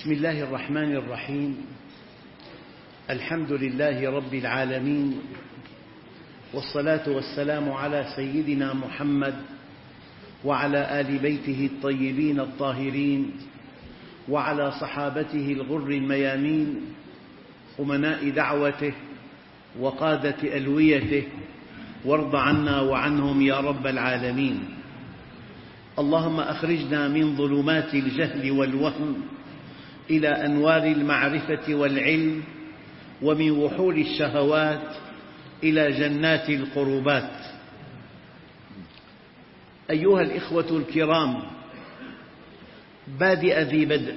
بسم الله الرحمن الرحيم. الحمد لله رب العالمين، والصلاة والسلام على سيدنا محمد وعلى آل بيته الطيبين الطاهرين وعلى صحابته الغر الميامين، أمناء دعوته وقادة ألويته، وارض عنا وعنهم يا رب العالمين. اللهم أخرجنا من ظلمات الجهل والوهم إلى أنوار المعرفة والعلم، ومن وحول الشهوات إلى جنات القربات. أيها الإخوة الكرام، بادئ ذي بدء،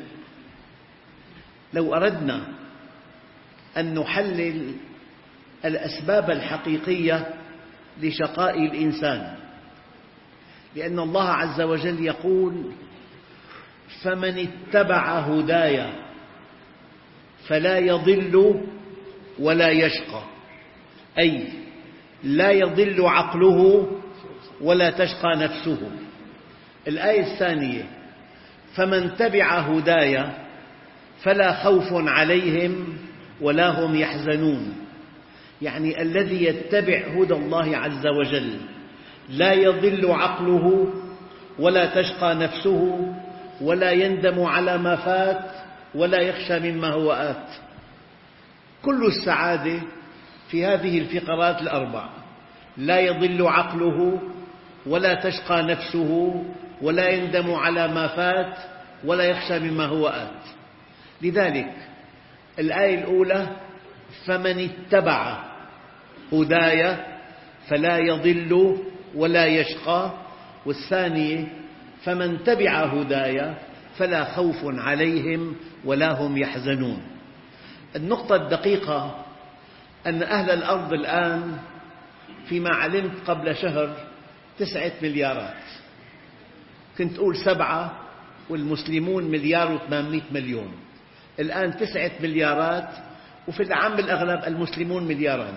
لو أردنا أن نحلل الأسباب الحقيقية لشقاء الإنسان، لأن الله عز وجل يقول: فمن اتبع هداي فلا يضل ولا يشقى، أي لا يضل عقله ولا تشقى نفسه. الآية الثانية: فمن تبع هداي فلا خوف عليهم ولا هم يحزنون، يعني الذي يتبع هدى الله عز وجل لا يضل عقله ولا تشقى نفسه ولا يندم على ما فات ولا يخشى مما هو آت. كل السعادة في هذه الفقرات الأربع: لا يضل عقله ولا تشقى نفسه ولا يندم على ما فات ولا يخشى مما هو آت. لذلك الآية الأولى: فمن اتبع هداي فلا يضل ولا يشقى، والثانية: فمن تبع هداي فلا خوف عليهم ولا هم يحزنون. النقطة الدقيقة أن أهل الأرض الآن فيما علمت قبل شهر 9 مليارات، كنت أقول 7 والمسلمون 1,800,000,000، الآن 9 مليارات، وفي العام الأغلب المسلمون 2,000,000,000.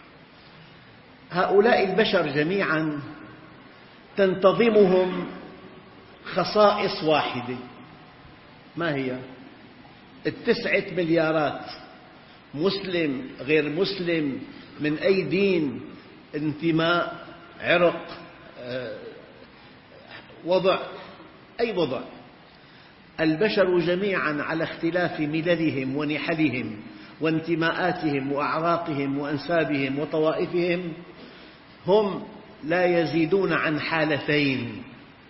هؤلاء البشر جميعا تنتظمهم خصائص واحدة، ما هي؟ 9 مليارات، مسلم غير مسلم، من أي دين، انتماء، عرق، وضع، أي وضع، البشر جميعا على اختلاف مللهم ونحلهم وانتماءاتهم وأعراقهم وأنسابهم وطوائفهم، هم لا يزيدون عن حالتين.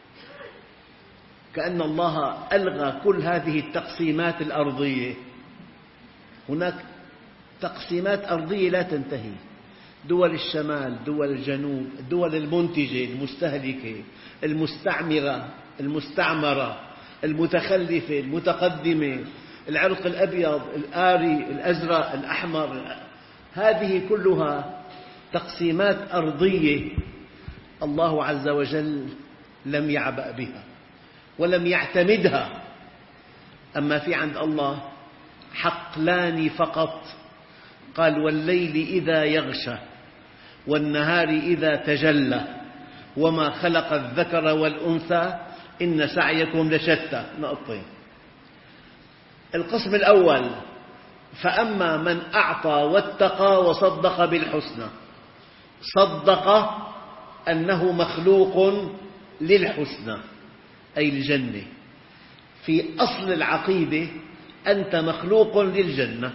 كأن الله ألغى كل هذه التقسيمات الأرضية. هناك تقسيمات أرضية لا تنتهي: دول الشمال، دول الجنوب، الدول المنتجة المستهلكة، المستعمرة المستعمرة، المتخلفة المتقدمة، العرق الأبيض الآري الأزرق الأحمر، هذه كلها تقسيمات أرضية الله عز وجل لم يعبأ بها ولم يعتمدها. أما في عند الله حقلان فقط، قال: والليل إذا يغشى والنهار إذا تجلى وما خلق الذكر والأنثى إن سعيكم لشتى. نقطتين. القسم الأول: فأما من أعطى واتقى وصدق بالحسنى، صدق أنه مخلوق للحسنى أي الجنة. في أصل العقيدة أنت مخلوق للجنة،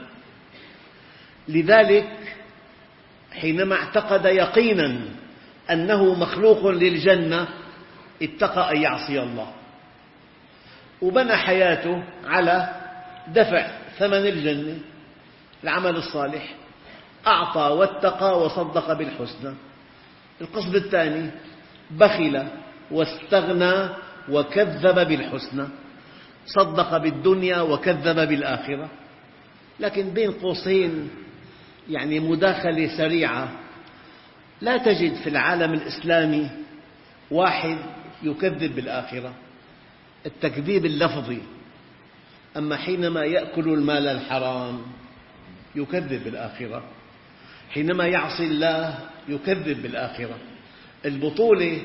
لذلك حينما اعتقد يقينا أنه مخلوق للجنة اتقى أن يعصي الله، وبنى حياته على دفع ثمن الجنة، العمل الصالح. أعطى واتقى وصدق بالحسنى. القسم الثاني: بخل واستغنى وكذب بالحسنى، صدق بالدنيا وكذب بالآخرة. لكن بين قوسين يعني مداخلة سريعة: لا تجد في العالم الإسلامي واحد يكذب بالآخرة، التكذيب اللفظي. أما حينما يأكل المال الحرام يكذب بالآخرة، حينما يعصي الله يكذب بالآخرة. البطولة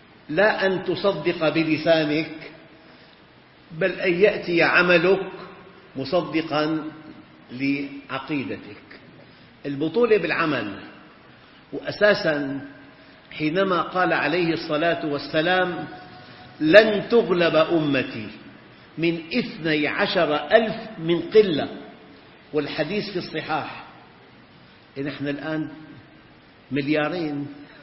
لا أن تصدق بلسانك، بل أن يأتي عملك مصدقا لعقيدتك. البطولة بالعمل. وأساسا حينما قال عليه الصلاة والسلام لن تغلب أمتي من 12,000 من قلة، والحديث في الصحاح. نحن الآن 2,000,000,000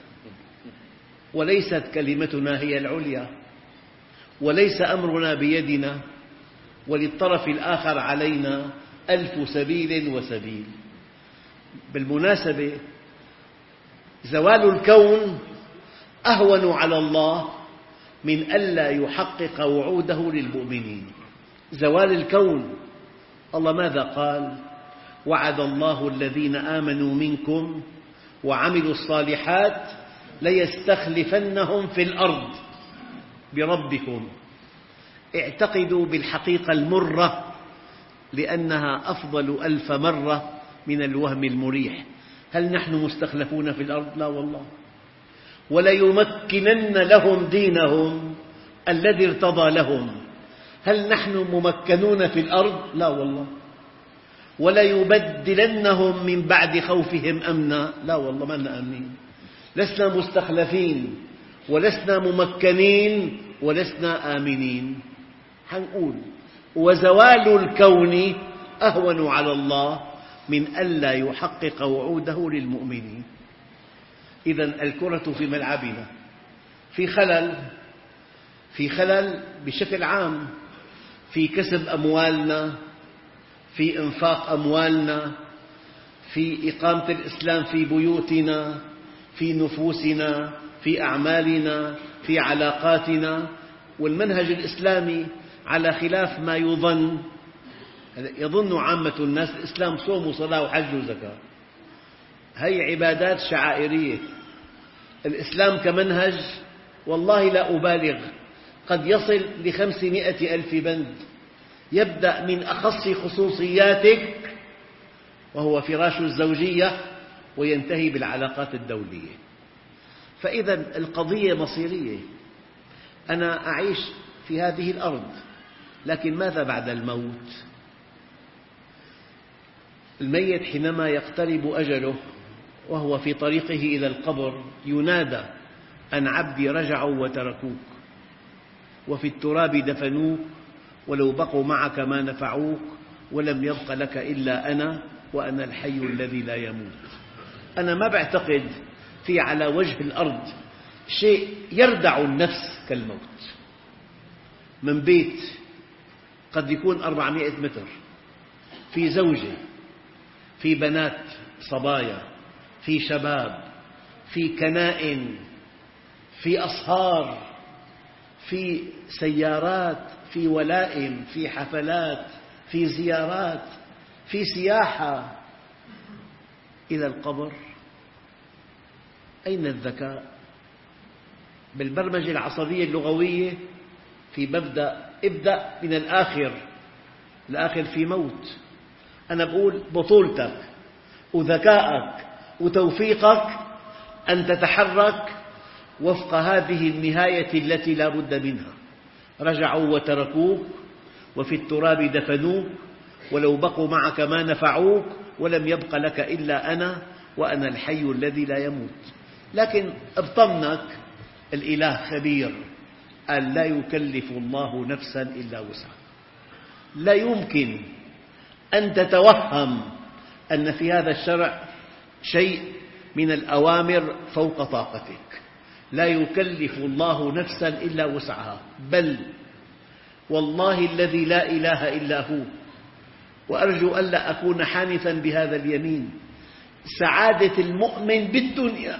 وليست كلمتنا هي العليا، وليس أمرنا بيدنا، وللطرف الآخر علينا 1000 سبيل وسبيل. بالمناسبة زوال الكون أهون على الله من ألا يحقق وعوده للمؤمنين. زوال الكون، الله ماذا قال؟ وعد الله الذين آمنوا منكم وعملوا الصالحات ليستخلفنهم في الأرض بربكم. اعتقدوا بالحقيقة المرة لأنها أفضل 1000 مرة من الوهم المريح. هل نحن مستخلفون في الأرض؟ لا والله. وليمكنن لهم دينهم الذي ارتضى لهم. هل نحن ممكنون في الأرض؟ لا والله. وليبدلنهم من بعد خوفهم أمنا. لا والله، ما لنا آمنين. لسنا مستخلفين ولسنا ممكنين ولسنا آمنين. حنقول وزوال الكون أهون على الله من ألا يحقق وعوده للمؤمنين. إذن الكرة في ملعبنا، في خلل بشكل عام، في كسب أموالنا، في إنفاق أموالنا، في إقامة الإسلام في بيوتنا، في نفوسنا، في أعمالنا، في علاقاتنا. والمنهج الإسلامي على خلاف ما يظن عامة الناس الإسلام صوم وصلاة وحج وزكاة، هي عبادات شعائرية. الإسلام كمنهج والله لا أبالغ قد يصل ل500,000 بند، يبدأ من أخص خصوصياتك وهو فراش الزوجية وينتهي بالعلاقات الدولية. فإذا القضية مصيرية. أنا أعيش في هذه الأرض، لكن ماذا بعد الموت؟ الميت حينما يقترب أجله وهو في طريقه إلى القبر ينادى أن عبدي رجعوا وتركوك وفي التراب دفنوك ولو بقوا معك ما نفعوك ولم يبق لك إلا أنا وأنا الحي الذي لا يموت. أنا ما بعتقد في على وجه الأرض شيء يردع النفس كالموت. من بيت قد يكون 400 متر، في زوجة، في بنات صبايا، في شباب، في كنائن، في أصهار، في سيارات، في ولائم، في حفلات، في زيارات، في سياحة. إلى القبر أين الذكاء؟ بالبرمجة العصبية اللغوية في مبدأ ابدأ من الآخر، الآخر في موت. أنا بقول بطولتك وذكائك وتوفيقك أن تتحرك وفق هذه النهاية التي لا بد منها. رجعوا وتركوك وفي التراب دفنوك ولو بقوا معك ما نفعوك ولم يبق لك إلا أنا وأنا الحي الذي لا يموت. لكن اطمنك، الإله خبير، قال لا يكلف الله نفسا إلا وسعها. لا يمكن أن تتوهم أن في هذا الشرع شيء من الأوامر فوق طاقتك. لا يكلف الله نفسا إلا وسعها، بل والله الذي لا إله إلا هو، وأرجو ألا أكون حانثا بهذا اليمين، سعادة المؤمن بالدنيا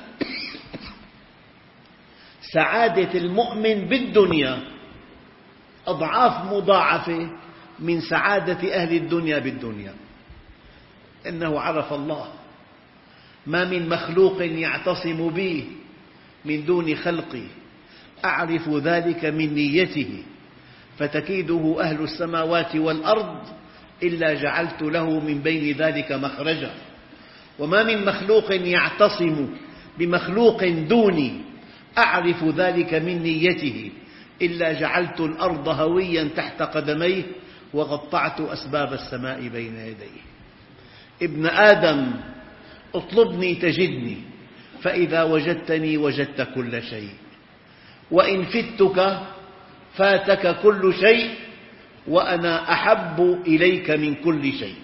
سعادة المؤمن بالدنيا أضعاف مضاعفة من سعادة أهل الدنيا بالدنيا. إنه عرف الله. ما من مخلوق يعتصم بي من دون خلقي أعرف ذلك من نيته فتكيده أهل السماوات والأرض إلا جعلت له من بين ذلك مخرجا. وما من مخلوق يعتصم بمخلوق دوني أعرف ذلك من نيته إلا جعلت الأرض هويا تحت قدميه وقطعت أسباب السماء بين يديه. ابن آدم اطلبني تجدني، فإذا وجدتني وجدت كل شيء، وإن فتك فاتك كل شيء، وأنا أحب إليك من كل شيء.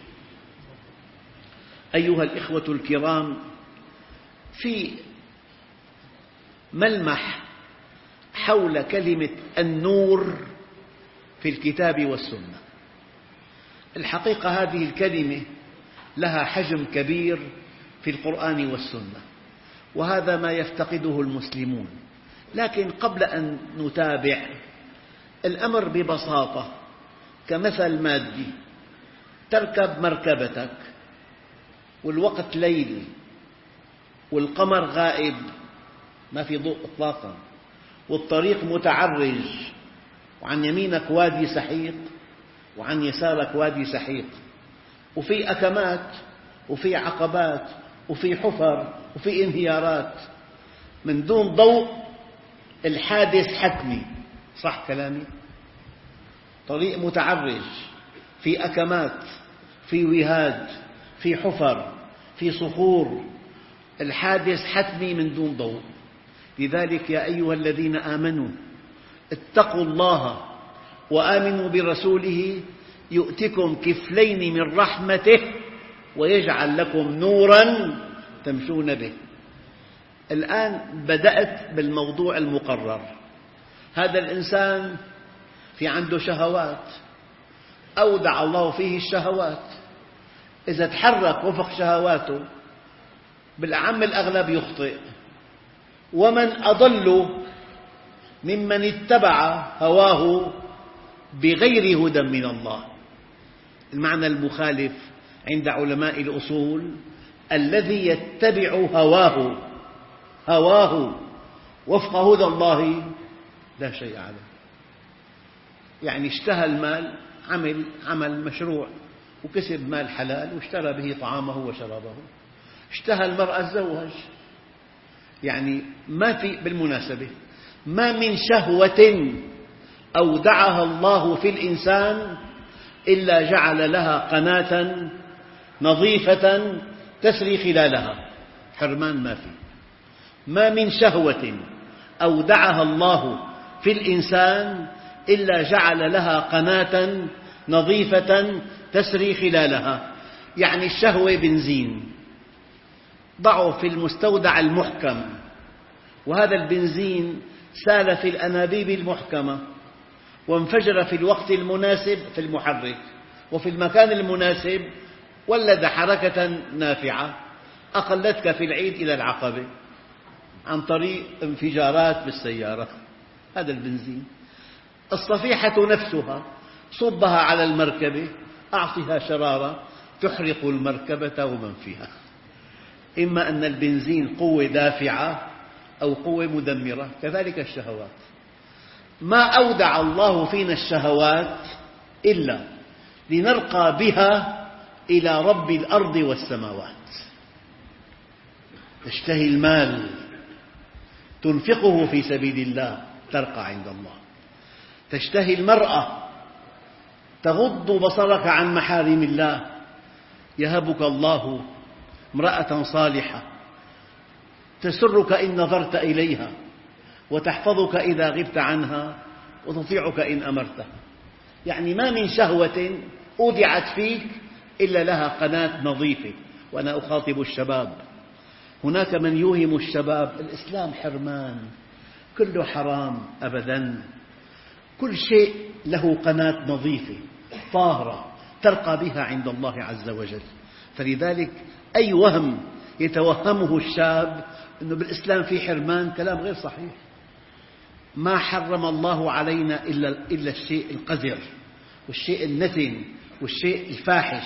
أيها الإخوة الكرام، في ملمح حول كلمة النور في الكتاب والسنة. الحقيقة هذه الكلمة لها حجم كبير في القرآن والسنة، وهذا ما يفتقده المسلمون. لكن قبل أن نتابع، الأمر ببساطة كمثل مادي: تركب مركبتك والوقت ليل والقمر غائب، ما في ضوء إطلاقا، والطريق متعرج، وعن يمينك وادي سحيق وعن يسارك وادي سحيق، وفي أكمات وفي عقبات وفي حفر وفي انهيارات. من دون ضوء الحادث حتمي، صح كلامي؟ طريق متعرج، في أكمات، في وهاد، في حفر، في صخور، الحادث حتمي من دون ضوء. لذلك يا أيها الذين آمنوا اتقوا الله وآمنوا برسوله يؤتكم كفلين من رحمته ويجعل لكم نورا تمشون به. الآن بدأت بالموضوع المقرر. هذا الإنسان في عنده شهوات، أودع الله فيه الشهوات. إذا تحرك وفق شهواته بالأعم الأغلب يخطئ. ومن أضل ممن اتبع هواه بغير هدى من الله. المعنى المخالف عند علماء الأصول: الذي يتبع هواه وفق هدى الله لا شيء عليه. يعني اشتهى المال، عمل مشروع وكسب مال حلال واشترى به طعامه وشرابه. اشتهى المرأة تزوج. يعني ما في، بالمناسبة ما من شهوة أودعها الله في الإنسان إلا جعل لها قناة نظيفة تسري خلالها. حرمان ما في. ما من شهوة أودعها الله في الإنسان إلا جعل لها قناة نظيفة تسري خلالها. يعني الشهوة بنزين ضعه في المستودع المحكم، وهذا البنزين سال في الأنابيب المحكمة وانفجر في الوقت المناسب في المحرك، وفي المكان المناسب ولد حركة نافعة أقلتك في العيد إلى العقبة عن طريق انفجارات بالسيارة. هذا البنزين. الصفيحة نفسها صبها على المركبة، أعطها شرارة تحرق المركبة ومن فيها. إما أن البنزين قوة دافعة أو قوة مدمرة. كذلك الشهوات. ما أودع الله فينا الشهوات إلا لنرقى بها إلى رب الأرض والسماوات. تشتهي المال تنفقه في سبيل الله ترقى عند الله. تشتهي المرأة تغض بصرك عن محارم الله، يهبك الله امرأة صالحة تسرك إن نظرت إليها وتحفظك إذا غبت عنها وتطيعك إن أمرتها. يعني ما من شهوة أودعت فيك إلا لها قناة نظيفة. وأنا أخاطب الشباب، هناك من يوهم الشباب الإسلام حرمان، كله حرام. أبدا، كل شيء له قناة نظيفة طاهرة ترقى بها عند الله عز وجل. فلذلك أي وهم يتوهمه الشاب أنه بالإسلام في حرمان كلام غير صحيح. ما حرم الله علينا إلا الشيء القذر والشيء النتن والشيء الفاحش.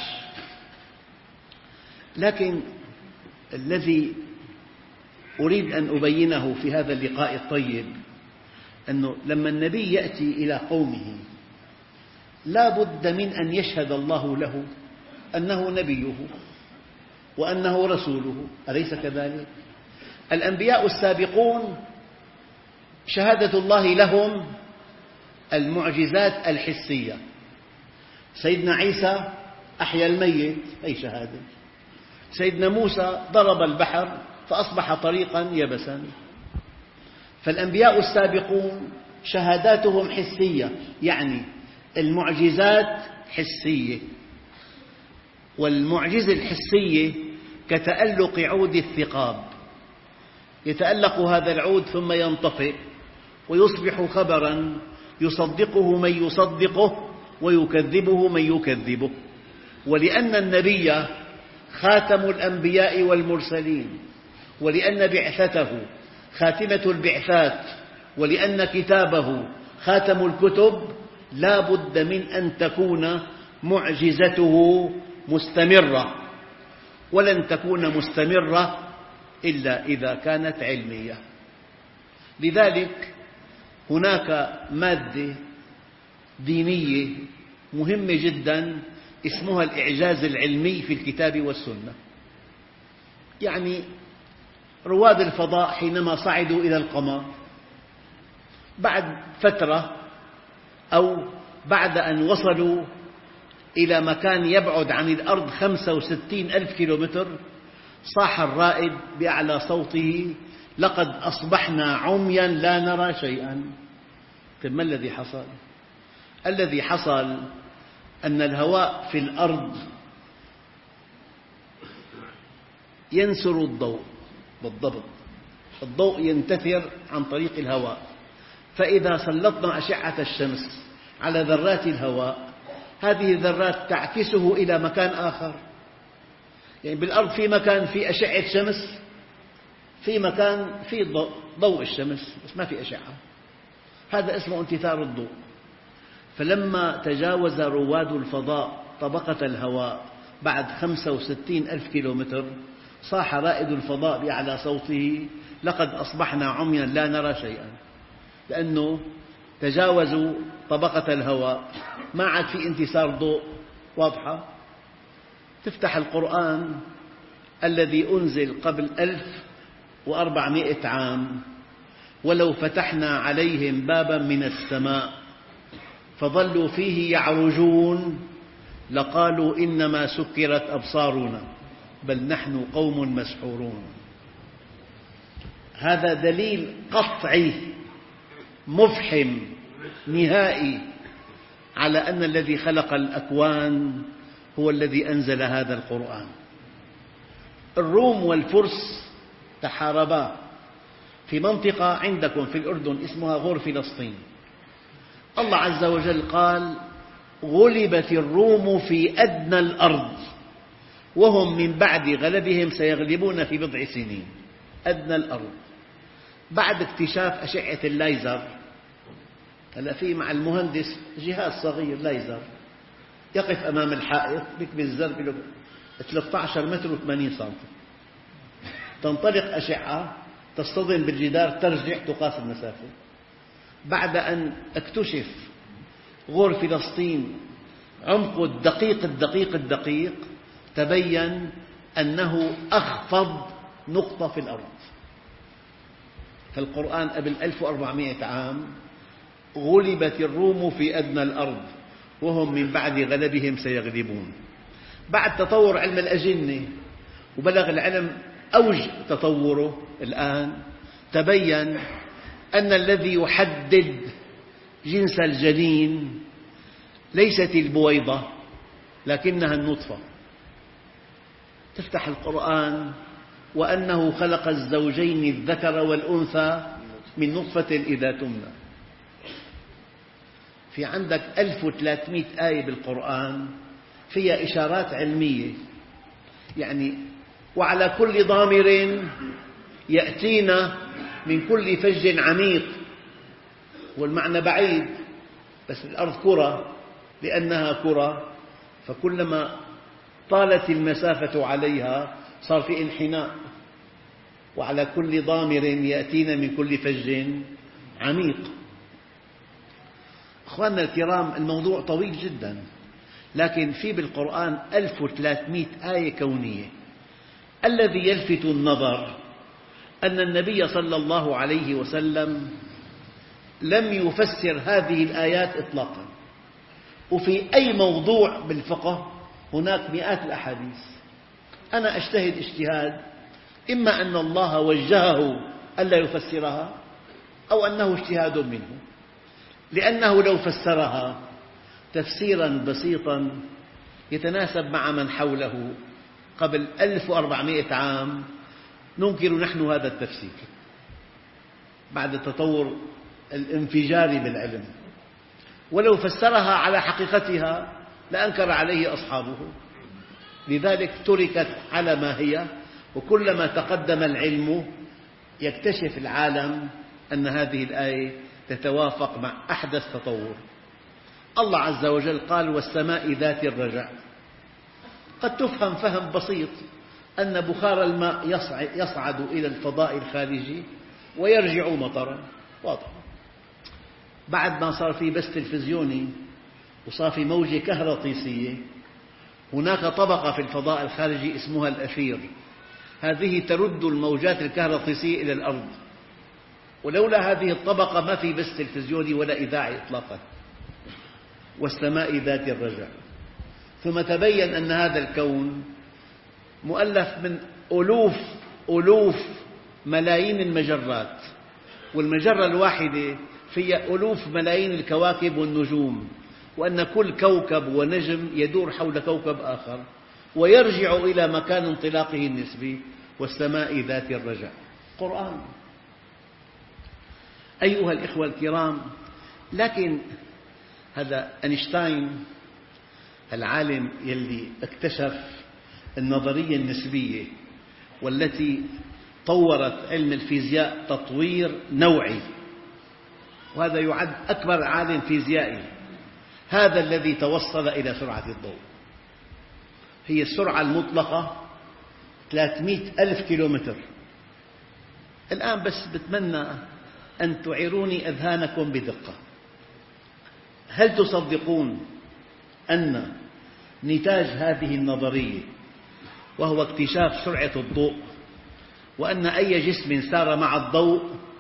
لكن الذي أريد أن أبينه في هذا اللقاء الطيب أنه لما النبي يأتي إلى قومه لا بد من أن يشهد الله له أنه نبيه وأنه رسوله، أليس كذلك؟ الأنبياء السابقون شهادة الله لهم المعجزات الحسية، سيدنا عيسى أحيا الميت، أي شهادة. سيدنا موسى ضرب البحر فأصبح طريقا يبسا. فالأنبياء السابقون شهاداتهم حسية، يعني المعجزات حسية، والمعجزة الحسية كتألق عود الثقاب، يتألق هذا العود ثم ينطفئ ويصبح خبرا يصدقه من يصدقه ويكذبه من يكذبه. ولأن النبي خاتم الأنبياء والمرسلين، ولأن بعثته خاتمة البعثات، ولأن كتابه خاتم الكتب، لا بد من أن تكون معجزته مستمرة، ولن تكون مستمرة إلا إذا كانت علمية. لذلك هناك مادة دينية مهمة جدا اسمها الإعجاز العلمي في الكتاب والسنة. يعني رواد الفضاء حينما صعدوا إلى القمر بعد فترة أو بعد أن وصلوا إلى مكان يبعد عن الأرض 65,000 كيلومتر، صاح الرائد بأعلى صوته: لقد أصبحنا عميا لا نرى شيئا. ما الذي حصل؟ الذي حصل أن الهواء في الأرض ينسر الضوء، بالضبط الضوء ينتثر عن طريق الهواء، فإذا سلطنا أشعة الشمس على ذرات الهواء، هذه الذرات تعكسه إلى مكان آخر. يعني بالأرض في مكان في أشعة شمس، في مكان في ضوء الشمس بس ما في أشعة، هذا اسمه انتثار الضوء. فلما تجاوز رواد الفضاء طبقة الهواء بعد 65,000 كيلومتر، صاح رائد الفضاء بأعلى صوته: لقد أصبحنا عميا لا نرى شيئا، لأنه تجاوزوا طبقة الهواء، ما عاد في انتثار ضوء. واضحة؟ تفتح القرآن الذي أنزل قبل 1400 عام: ولو فتحنا عليهم بابا من السماء فظلوا فيه يعرجون لقالوا إنما سكرت أبصارنا بل نحن قوم مسحورون. هذا دليل قطعي مفحم نهائي على أن الذي خلق الأكوان هو الذي أنزل هذا القرآن. الروم والفرس تحاربا في منطقة عندكم في الأردن اسمها غور فلسطين. الله عز وجل قال: غلبت الروم في أدنى الأرض وهم من بعد غلبهم سيغلبون في بضع سنين. أدنى الأرض بعد اكتشاف أشعة الليزر. هلا في مع المهندس جهاز صغير ليزر يقف أمام الحائط بكبس الزر 13 متر و80 سنتي، تنطلق أشعة تصطدم بالجدار ترجع تقاس المسافة. بعد أن اكتشف غور فلسطين عمقه الدقيق تبين أنه أخفض نقطة في الأرض. فالقرآن قبل 1400 عام: غلبت الروم في أدنى الأرض وهم من بعد غلبهم سيغلبون. بعد تطور علم الأجنة وبلغ العلم أوج تطوره الآن، تبين أن الذي يحدد جنس الجنين ليست البويضة لكنها النطفة. تفتح القرآن: وأنه خلق الزوجين الذكر والأنثى من نطفة إذا تمنى. في عندك 1300 آية بالقرآن فيها إشارات علمية، يعني وعلى كل ضامر يأتينا من كل فج عميق. والمعنى بعيد، بس الأرض كرة، لأنها كرة فكلما طالت المسافة عليها صار في انحناء. وعلى كل ضامر يأتينا من كل فج عميق. أخواننا الكرام، الموضوع طويل جدا، لكن في بالقرآن 1300 آية كونية. الذي يلفت النظر أن النبي صلى الله عليه وسلم لم يفسر هذه الآيات إطلاقا، وفي أي موضوع بالفقه هناك مئات الأحاديث. أنا أجتهد اجتهاد، إما أن الله وجهه ألا يفسرها أو أنه اجتهاد منه، لأنه لو فسرها تفسيرا بسيطا يتناسب مع من حوله قبل 1400 عام ننكر نحن هذا التفسير بعد التطور الانفجاري بالعلم، ولو فسرها على حقيقتها لأنكر عليه أصحابه. لذلك تركت على ما هي، وكلما تقدم العلم يكتشف العالم أن هذه الآية تتوافق مع أحدث تطور. الله عز وجل قال: والسماء ذات الرجع. قد تفهم فهم بسيط أن بخار الماء يصعد إلى الفضاء الخارجي ويرجع مطرا، واضح. بعد ما صار في بث تلفزيوني وصار في موجة كهرطيسية، هناك طبقة في الفضاء الخارجي اسمها الأثير، هذه ترد الموجات الكهرطيسية إلى الأرض، ولولا هذه الطبقة ما في بث تلفزيوني ولا إذاعي إطلاقا. والسماء ذات الرجع. ثم تبين أن هذا الكون مؤلف من ألوف ملايين المجرات، والمجرة الواحدة فيها ألوف ملايين الكواكب والنجوم، وأن كل كوكب ونجم يدور حول كوكب آخر ويرجع إلى مكان انطلاقه النسبي. والسماء ذات الرجع. قرآن. أيها الإخوة الكرام، لكن هذا أينشتاين العالم الذي اكتشف النظرية النسبية والتي طورت علم الفيزياء تطوير نوعي، وهذا يعد أكبر عالم فيزيائي، هذا الذي توصل إلى سرعة الضوء. هي السرعة المطلقة 300,000 كيلومتر. الآن بس بتمنى أن تعيروني أذهانكم بدقة. هل تصدقون أن نتاج هذه النظرية وهو اكتشاف سرعة الضوء، وأن أي جسم سار مع الضوء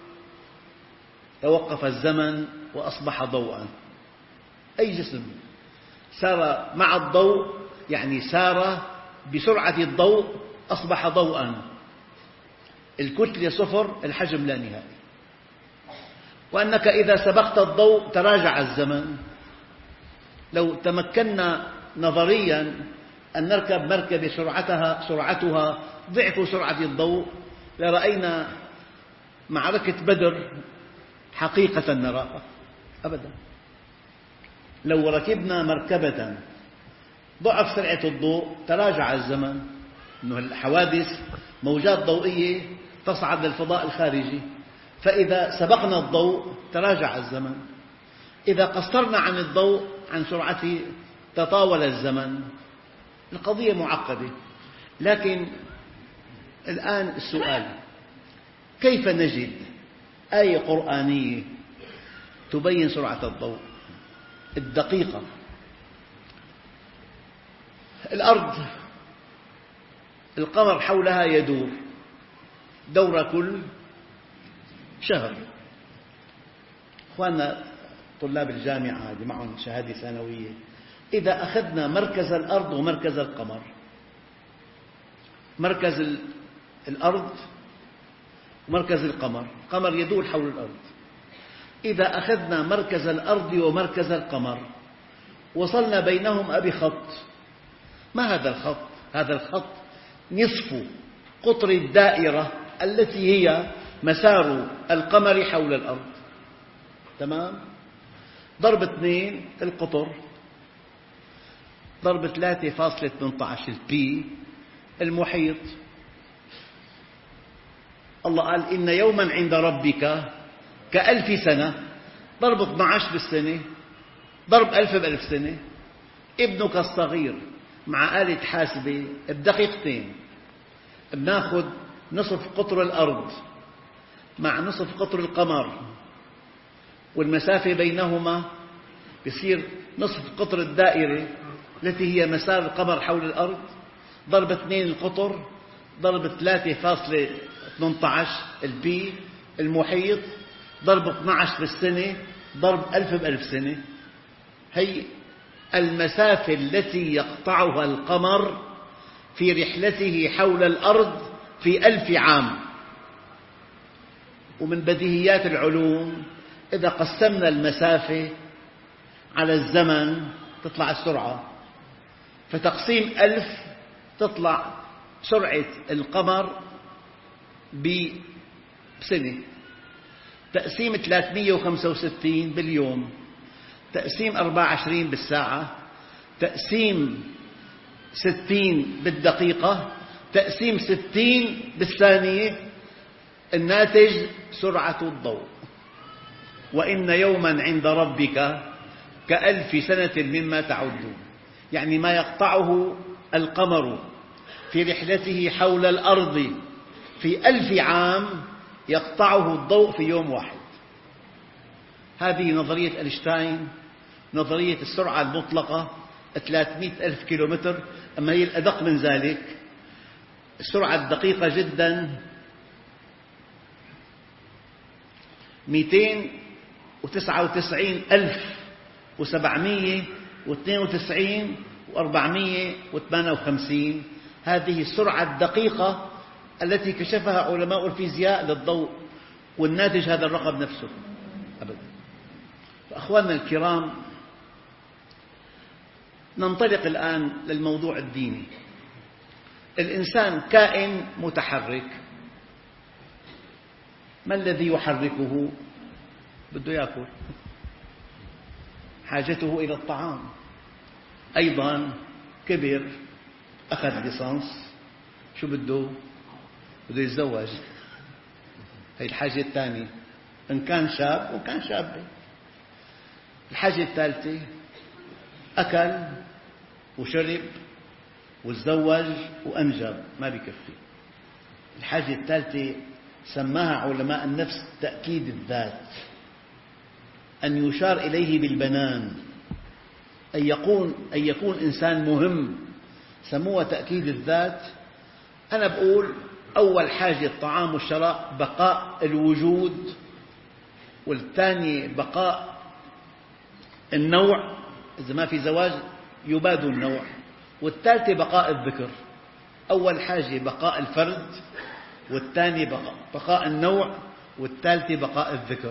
توقف الزمن وأصبح ضوءا؟ أي جسم سار مع الضوء يعني سار بسرعة الضوء أصبح ضوءا. الكتلة صفر، الحجم لا نهائي. وأنك إذا سبقت الضوء تراجع الزمن. لو تمكنا نظريا أن نركب مركبة سرعتها ضعف سرعة الضوء لرأينا معركة بدر حقيقة نراها. أبدا. لو ركبنا مركبة ضعف سرعة الضوء تراجع الزمن، إنه الحوادث موجات ضوئية تصعد للفضاء الخارجي، فإذا سبقنا الضوء تراجع الزمن. إذا قصرنا عن الضوء عن سرعته تطاول الزمن. القضية معقدة. لكن الآن السؤال: كيف نجد آية قرآنية تبين سرعة الضوء الدقيقة؟ الأرض القمر حولها يدور دورة كل شهر. أخواننا طلاب الجامعة اللي معهم شهادة ثانوية، إذا أخذنا مركز الأرض ومركز القمر، مركز الأرض ومركز القمر، القمر يدور حول الأرض، إذا أخذنا مركز الأرض ومركز القمر وصلنا بينهما بخط، ما هذا الخط؟ هذا الخط نصف قطر الدائرة التي هي مسار القمر حول الأرض. تمام؟ ضرب 2 القطر، ضرب 3.18 البي المحيط. الله قال: إن يوما عند ربك كألف سنة، ضرب 12 بالسنة، ضرب 1000 بألف سنة. ابنك الصغير مع آلة حاسبة بدقيقتين بناخذ نصف قطر الأرض مع نصف قطر القمر، والمسافة بينهما يصير نصف قطر الدائرة التي هي مسار القمر حول الأرض، ضرب 2 القطر، ضرب 3.18 البي المحيط، ضرب 12 بالسنة، ضرب 1000 بألف سنة. هي المسافة التي يقطعها القمر في رحلته حول الأرض في 1000 عام. ومن بديهيات العلوم إذا قسمنا المسافة على الزمن تطلع السرعة، فتقسيم 1000 تطلع سرعة القمر بسنة، تقسيم 365 باليوم، تقسيم 24 بالساعة، تقسيم 60 بالدقيقة، تقسيم 60 بالثانية، الناتج سرعة الضوء. وإن يوما عند ربك كألف سنة مما تعدون. يعني ما يقطعه القمر في رحلته حول الأرض في 1000 عام يقطعه الضوء في يوم واحد. هذه نظرية أينشتاين، نظرية السرعة المطلقة 300,000 كيلومتر. أما هي الأدق من ذلك، السرعة الدقيقة جدا 299,792 و458. هذه السرعة الدقيقة التي كشفها علماء الفيزياء للضوء، والناتج هذا الرقم نفسه أبدا. فأخواننا الكرام، ننطلق الآن للموضوع الديني. الإنسان كائن متحرك، ما الذي يحركه؟ بده يأكل، حاجته إلى الطعام. أيضا كبر، أخذ ليسانس، شو بده يتزوج، هي الحاجة الثانية، إن كان شاب وإن كان شابة. الحاجة الثالثة أكل وشرب وتزوج وأنجب، ما بيكفي. الحاجة الثالثة سماها علماء النفس تأكيد الذات، أن يشار إليه بالبنان، أن يكون إنسان مهم، سموها تأكيد الذات. أنا بقول أول حاجة الطعام والشراء، بقاء الوجود، والثاني بقاء النوع، إذا ما في زواج يباد النوع، والثالثة بقاء الذكر. أول حاجة بقاء الفرد، والثاني بقاء النوع، والثالثة بقاء الذكر.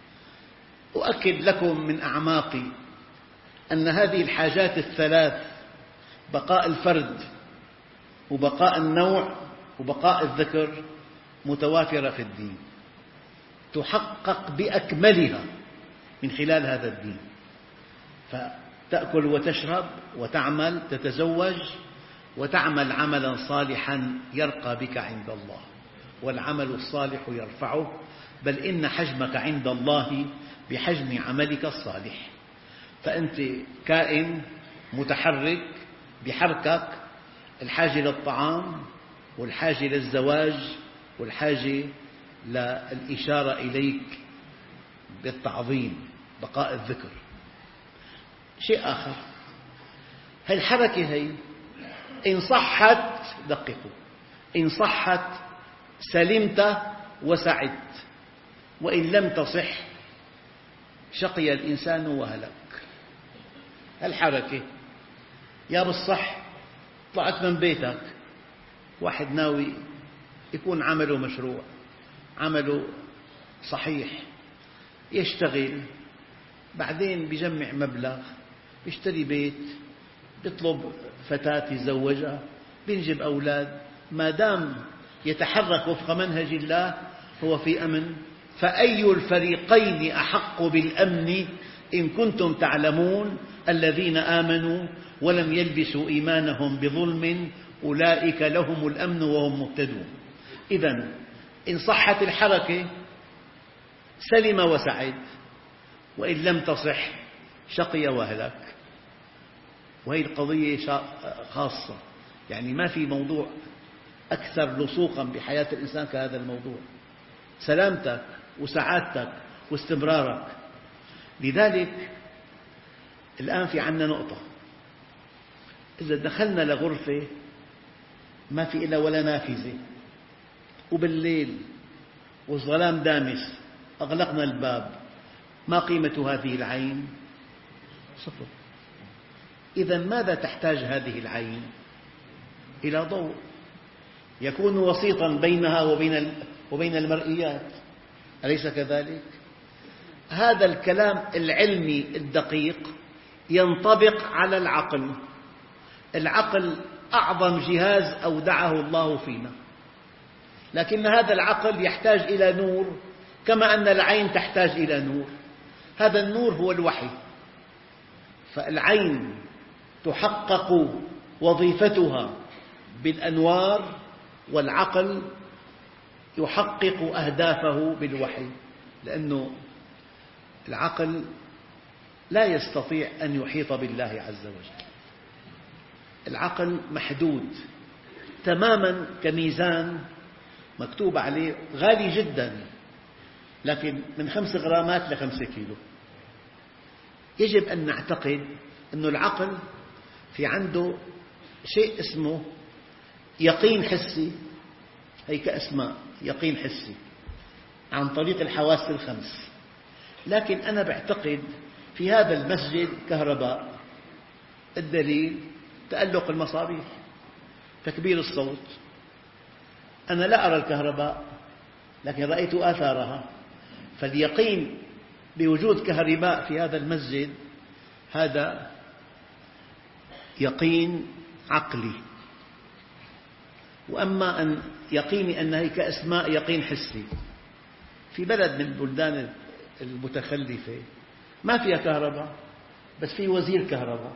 أؤكد لكم من أعماقي أن هذه الحاجات الثلاث، بقاء الفرد وبقاء النوع وبقاء الذكر، متوافرة في الدين، تحقق بأكملها من خلال هذا الدين. فتأكل وتشرب وتعمل، تتزوج وتعمل عملا صالحا يرقى بك عند الله، والعمل الصالح يرفعه، بل إن حجمك عند الله بحجم عملك الصالح. فأنت كائن متحرك بحركك، الحاجة للطعام والحاجة للزواج والحاجة للإشارة إليك بالتعظيم، بقاء الذكر. شيء آخر، هالحركة هي إن صحت، دققوا، إن صحت سلمت وسعدت، وإن لم تصح شقي الإنسان وهلك. الحركة يا بالصح، طلعت من بيتك، واحد ناوي يكون عمله مشروع، عمله صحيح، يشتغل، بعدين بيجمع مبلغ، بيشتري بيت، بيطلب فتاة يتزوجها، بينجب أولاد، ما دام يتحرك وفق منهج الله هو في أمن. فأي الفريقين أحق بالأمن إن كنتم تعلمون؟ الذين آمنوا ولم يلبسوا إيمانهم بظلم أولئك لهم الأمن وهم مهتدون. إذن إن صحت الحركة سلم وسعد، وإن لم تصح شقي وهلك. وهي القضية خاصة، يعني ما في موضوع أكثر لصوقا بحياة الإنسان كهذا الموضوع، سلامتك وسعادتك واستمرارك. لذلك الآن في عندنا نقطة، إذا دخلنا لغرفة ما في إلا ولا نافذة، وبالليل والظلام دامس، أغلقنا الباب، ما قيمة هذه العين؟ صفر. إذا ماذا تحتاج هذه العين؟ إلى ضوء يكون وسيطا بينها وبين المرئيات، أليس كذلك؟ هذا الكلام العلمي الدقيق ينطبق على العقل. العقل أعظم جهاز أودعه الله فينا، لكن هذا العقل يحتاج إلى نور كما أن العين تحتاج إلى نور. هذا النور هو الوحي، فالعين تحقق وظيفتها بالأنوار، والعقل يحقق أهدافه بالوحي، لأن العقل لا يستطيع أن يحيط بالله عز وجل. العقل محدود تماما كميزان مكتوب عليه غالي جدا، لكن من 5 غرامات ل5 كيلو. يجب أن نعتقد أن العقل في عنده شيء اسمه يقين حسي، هي كأسماء يقين حسي عن طريق الحواس ال5. لكن أنا بعتقد في هذا المسجد كهرباء. الدليل تألق المصابيح، تكبير الصوت. أنا لا أرى الكهرباء لكن رأيت آثارها، فاليقين بوجود كهرباء في هذا المسجد هذا يقين عقلي. وأما أن يقيني أنها كأسماء يقين حسي. في بلد من البلدان المتخلفة ما فيها كهرباء بس في وزير كهرباء.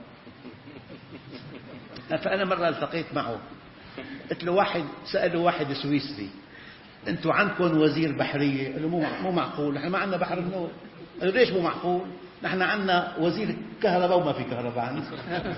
فأنا مرة التقيت معه، قلت له سأله واحد سويسري: أنتم عندكم وزير بحرية؟ قال له مو معقول، نحن ما عندنا بحر النور. قال له ليش مو معقول؟ نحن عندنا وزير كهرباء وما في كهرباء عندنا.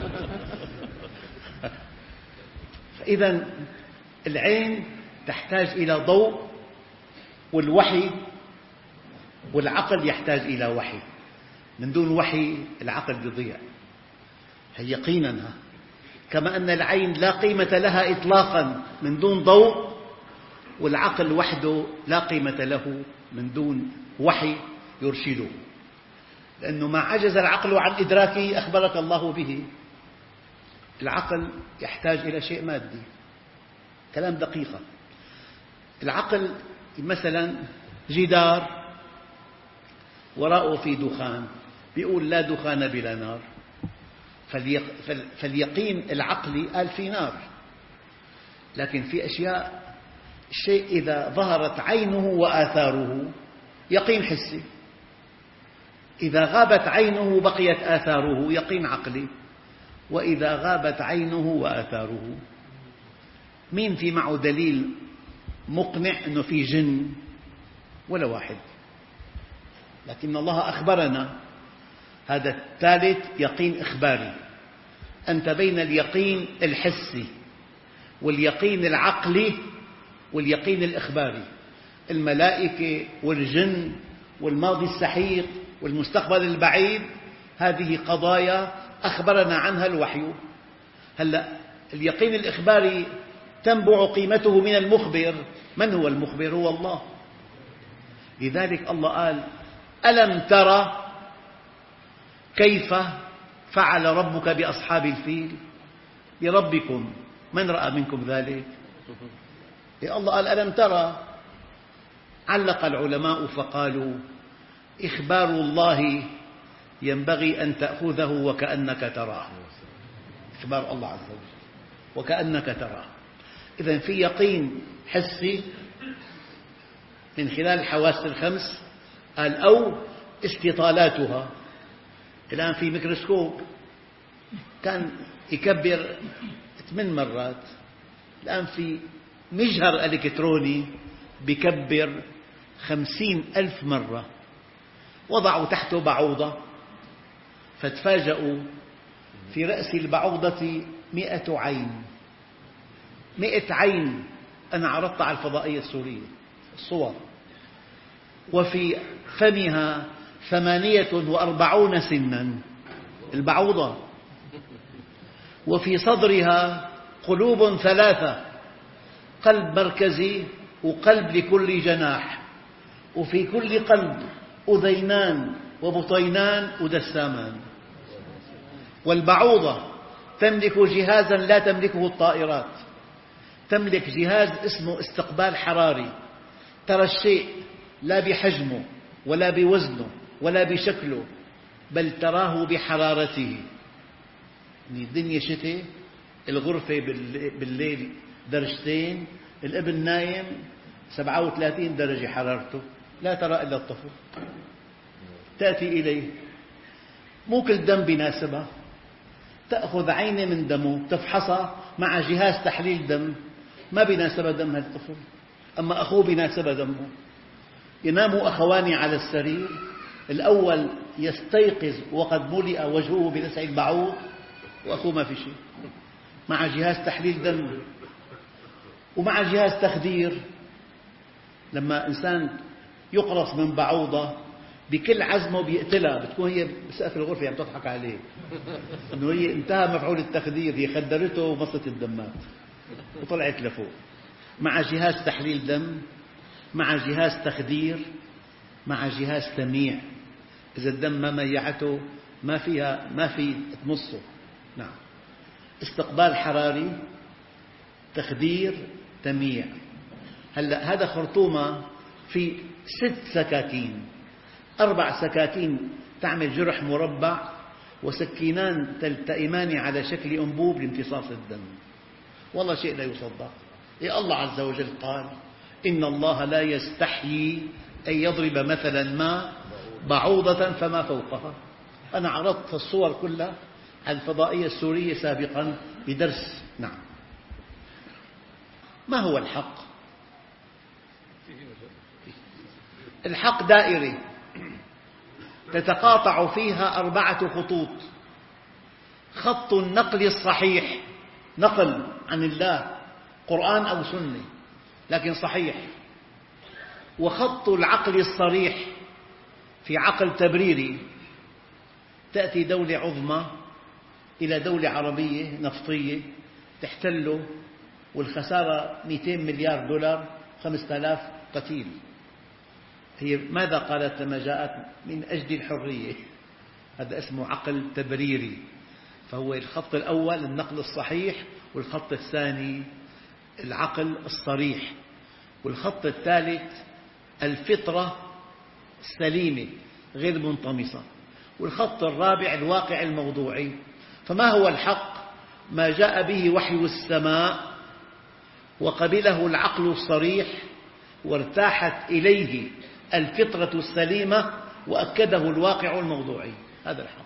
فإذا العين تحتاج إلى ضوء، والوحي، والعقل يحتاج إلى وحي. من دون وحي العقل يضيع. هي يقينا، كما أن العين لا قيمة لها إطلاقا من دون ضوء، والعقل وحده لا قيمة له من دون وحي يرشده، لأنه ما عجز العقل عن إدراكه أخبرك الله به. العقل يحتاج إلى شيء مادي. كلام دقيقة. العقل مثلا جدار وراءه في دخان، بيقول لا دخان بلا نار. فاليقين العقلي قال في نار. لكن في أشياء، الشيء إذا ظهرت عينه وآثاره يقين حسي، إذا غابت عينه بقيت آثاره يقين عقلي، وإذا غابت عينه وآثاره. مين في معه دليل مقنع أنه في جن؟ ولا واحد. لكن الله أخبرنا. هذا الثالث يقين إخباري. أنت بين اليقين الحسي واليقين العقلي واليقين الإخباري. الملائكة والجن والماضي السحيق والمستقبل البعيد، هذه قضايا أخبرنا عنها الوحي. هلأ اليقين الإخباري تنبع قيمته من المخبر. من هو المخبر؟ هو الله. لذلك الله قال: ألم ترى كيف فعل ربك بأصحاب الفيل؟ بربكم من رأى منكم ذلك؟ الله قال ألم ترى. علق العلماء فقالوا: إخبار الله ينبغي أن تأخذه وكأنك تراه. إخبار الله عز وجل وكأنك تراه. إذن في يقين حسي من خلال الحواس ال5، قال أو استطالاتها. الآن في ميكروسكوب كان يكبر 8 مرات، الآن في مجهر إلكتروني بكبر 50,000 مرة. وضعوا تحته بعوضة، فتفاجؤوا في رأس البعوضة 100 عين. 100 عين. أنا عرضتها على الفضائية السورية الصور. وفي فمها 48 سنا البعوضة. وفي صدرها قلوب 3، قلب مركزي وقلب لكل جناح، وفي كل قلب أذينان وبطينان ودسامان. والبعوضة تملك جهازا لا تملكه الطائرات، تملك جهاز اسمه استقبال حراري، ترى الشيء لا بحجمه ولا بوزنه ولا بشكله، بل تراه بحرارته. الدنيا شتاء، الغرفة بالليل درجتين، الابن نايم 37 درجة حرارته، لا ترى إلا الطفل. تأتي إليه، مو كل دم بيناسبها، تأخذ عينة من دمه تفحصها مع جهاز تحليل دم، ما بيناسبها دم هذا الطفل، أما أخوه بيناسبها دمه. ينام أخوان على السرير، الأول يستيقظ وقد ملئ وجهه بلسع البعوض وأخوه ما في شيء، مع جهاز تحليل دم ومع جهاز تخدير. لما إنسان يقرص من بعوضة بكل عزمه بيقتلها، بتكون هي بسقف الغرفة عم تضحك عليه إنه هي انتهى مفعول التخدير، هي خدرته ومصت الدمات وطلعت لفوق، مع جهاز تحليل دم، مع جهاز تخدير، مع جهاز تمييع. إذا الدم ما ميعته ما في تمصه. نعم، استقبال حراري، تخدير، تمييع. هلا هذا خرطومة في 6 سكاكين، 4 سكاكين تعمل جرح مربع، وسكينان تلتئمان على شكل أنبوب لامتصاص الدم. والله شيء لا يصدق. يا الله عز وجل قال: إن الله لا يستحيي أن يضرب مثلا ما بعوضة فما فوقها. أنا عرضت الصور كلها على الفضائية السورية سابقا بدرس. نعم. ما هو الحق؟ الحق دائرة تتقاطع فيها 4 خطوط: خط النقل الصحيح، نقل عن الله، قرآن أو سنة لكن صحيح، وخط العقل الصريح، في عقل تبريري، تأتي دولة عظمى إلى دولة عربية نفطية تحتله والخسارة 200 مليار دولار، 5000 قتيل. هي ماذا قالت لما جاءت؟ من أجل الحرية. هذا اسمه عقل تبريري. فهو الخط الأول النقل الصحيح، والخط الثاني العقل الصريح، والخط الثالث الفطرة السليمة غير منطمسة، والخط الرابع الواقع الموضوعي. فما هو الحق؟ ما جاء به وحي السماء وقبله العقل الصريح وارتاحت إليه الفطرة السليمة وأكده الواقع الموضوعي. هذا الحق.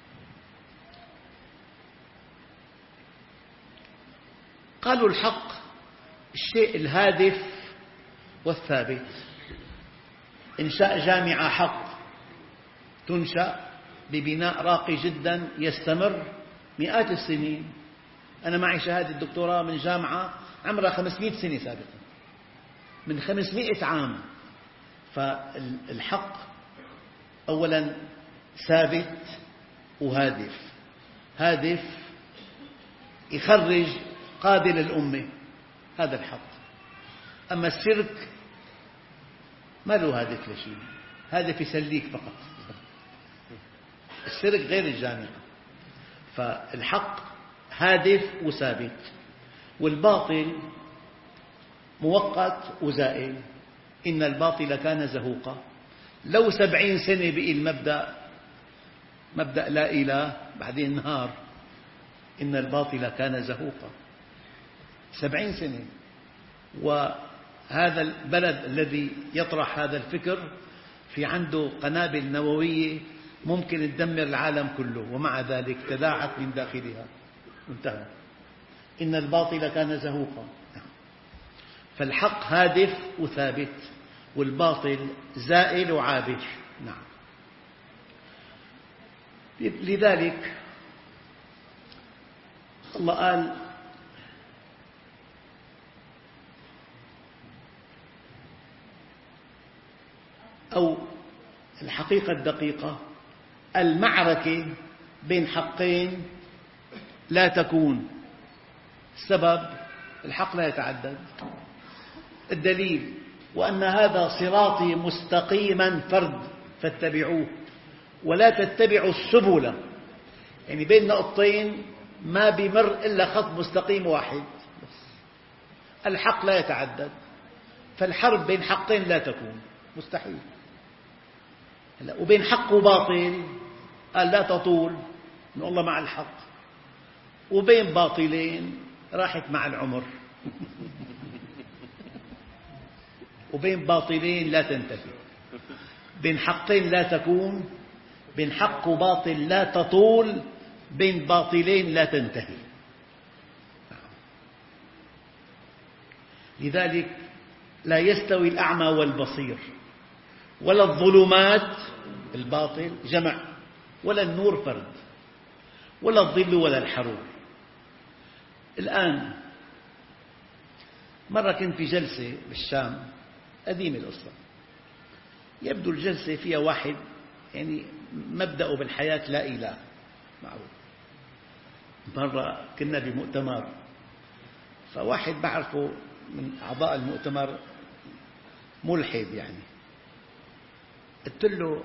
قالوا الحق الشيء الهادف والثابت. إنشاء جامعة حق تنشأ ببناء راقي جدا يستمر مئات السنين. أنا معي شهادة الدكتوراه من جامعة عمرها 500 سنة سابقا، من 500 عام. فالحق أولا ثابت وهادف. هادف يخرج قادة للأمة، هذا الحق. أما الشرك ما له هادف لشيء، هادف يسليك فقط. الشرك غير الجامعة. فالحق هادف وثابت، والباطل مؤقت وزائل. إن الباطل كان زهوقا. لو 70 سنة بقي مبدأ لا إله، بعدين نهار إن الباطل كان زهوقا، 70 سنة. وهذا البلد الذي يطرح هذا الفكر في عنده قنابل نووية ممكن تدمر العالم كله، ومع ذلك تداعت من داخلها. انتهى. إن الباطل كان زهوقا. فالحق هادف وثابت، والباطل زائل وعابث. نعم. لذلك الله قال: أو الحقيقة الدقيقة، المعركة بين حقين لا تكون. السبب الحق لا يتعدد. الدليل: وأن هذا صراطي مستقيما فرد فاتبعوه ولا تتبعوا السبل يعني بين نقطتين ما بيمر إلا خط مستقيم واحد، الحق لا يتعدد، فالحرب بين حقين لا تكون، مستحيل. وبين حق وباطل قال لا تطول، إن الله مع الحق، وبين باطلين راحت مع العمر وبين باطلين لا تنتهي، بين حقين لا تكون، بين حق وباطل لا تطول، بين باطلين لا تنتهي. لذلك لا يستوي الأعمى والبصير، ولا الظلمات الباطل جمع، ولا النور فرد، ولا الظل ولا الحرور. الآن مرة كنت في جلسة بالشام، قديمة القصة، يبدو الجلسة فيها واحد يعني مبدأه بالحياة لا إله، معروف. مرة كنا بمؤتمر، فواحد بعرفه من أعضاء المؤتمر ملحد، يعني قلت له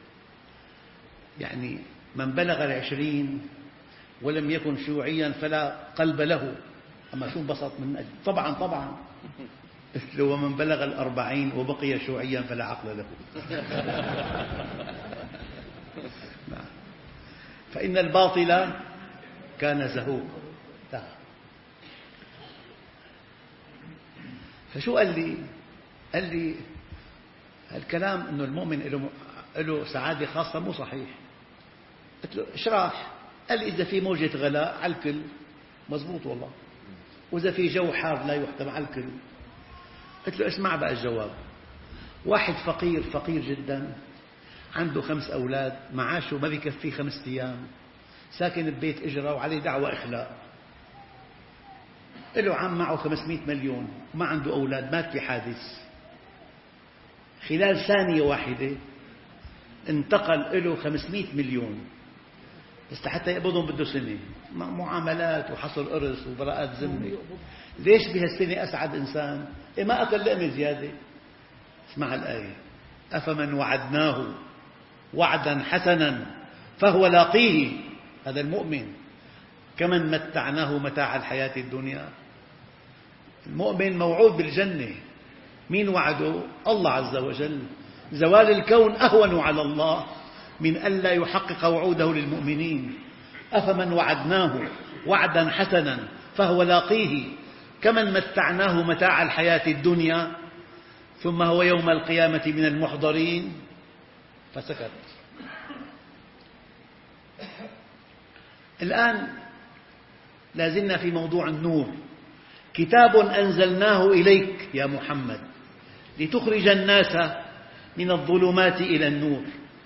يعني من بلغ 20 ولم يكن شيوعيا فلا قلب له. أما شو انبسط من أجل؟ طبعا قلت له ومن بلغ 40 وبقي شيوعيا فلا عقل له. فإن الباطل كان زهوقا. فشو قال لي؟ قال لي الكلام أنه المؤمن له سعادة خاصة مو صحيح. قلت له اشرح. قال لي إذا في موجة غلاء على الكل، مزبوط والله، وإذا في جو حار لا يحتمل على الكل. قلت له اسمع بقى الجواب. واحد فقير جدا، عنده 5 أولاد، معاشه ما بيكفيه 5 أيام، ساكن ببيت إجرة وعليه دعوى إخلاء، له عم معه 500 مليون وما عنده أولاد، مات في حادث، خلال ثانية واحدة انتقل له 500 مليون، بس حتى يقبضهم بده سنة، معاملات وحصل إرث وبراءات ذمة. ليش بهالسنة أسعد إنسان؟ ما أكل لقمة زيادة. اسمع الآية: أفمن وعدناه وعدا حسنا فهو لاقيه، هذا المؤمن، كمن متعناه متاع الحياة الدنيا. المؤمن موعود بالجنة. مين وعده؟ الله عز وجل. زوال الكون أهون على الله من ألا يحقق وعوده للمؤمنين. أفمن وعدناه وعدا حسنا فهو لاقيه كمن متعناه متاع الحياة الدنيا ثم هو يوم القيامة من المحضرين. فسكت. الآن لازلنا في موضوع النور. كتاب أنزلناه إليك يا محمد لتخرج الناس من الظلمات إلى النور.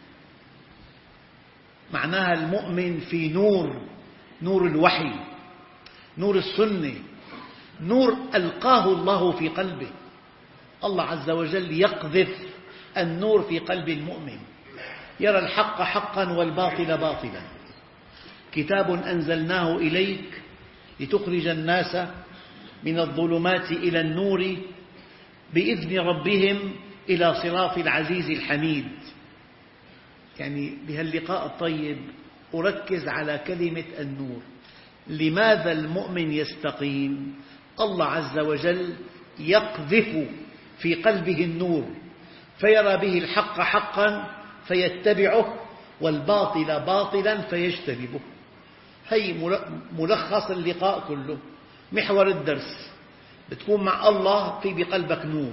معناها المؤمن في نور الوحي، نور السنة، نور ألقاه الله في قلبه. الله عز وجل يقذف النور في قلب المؤمن، يرى الحق حقا والباطل باطلا. كتاب أنزلناه إليك لتخرج الناس من الظلمات إلى النور بإذن ربهم إلى صراط العزيز الحميد. يعني بهاللقاء الطيب أركز على كلمة النور. لماذا المؤمن يستقيم؟ الله عز وجل يقذف في قلبه النور فيرى به الحق حقا فيتبعه، والباطل باطلا فيجتنبه. هي ملخص اللقاء كله، محور الدرس. بتكون مع الله في بقلبك نور.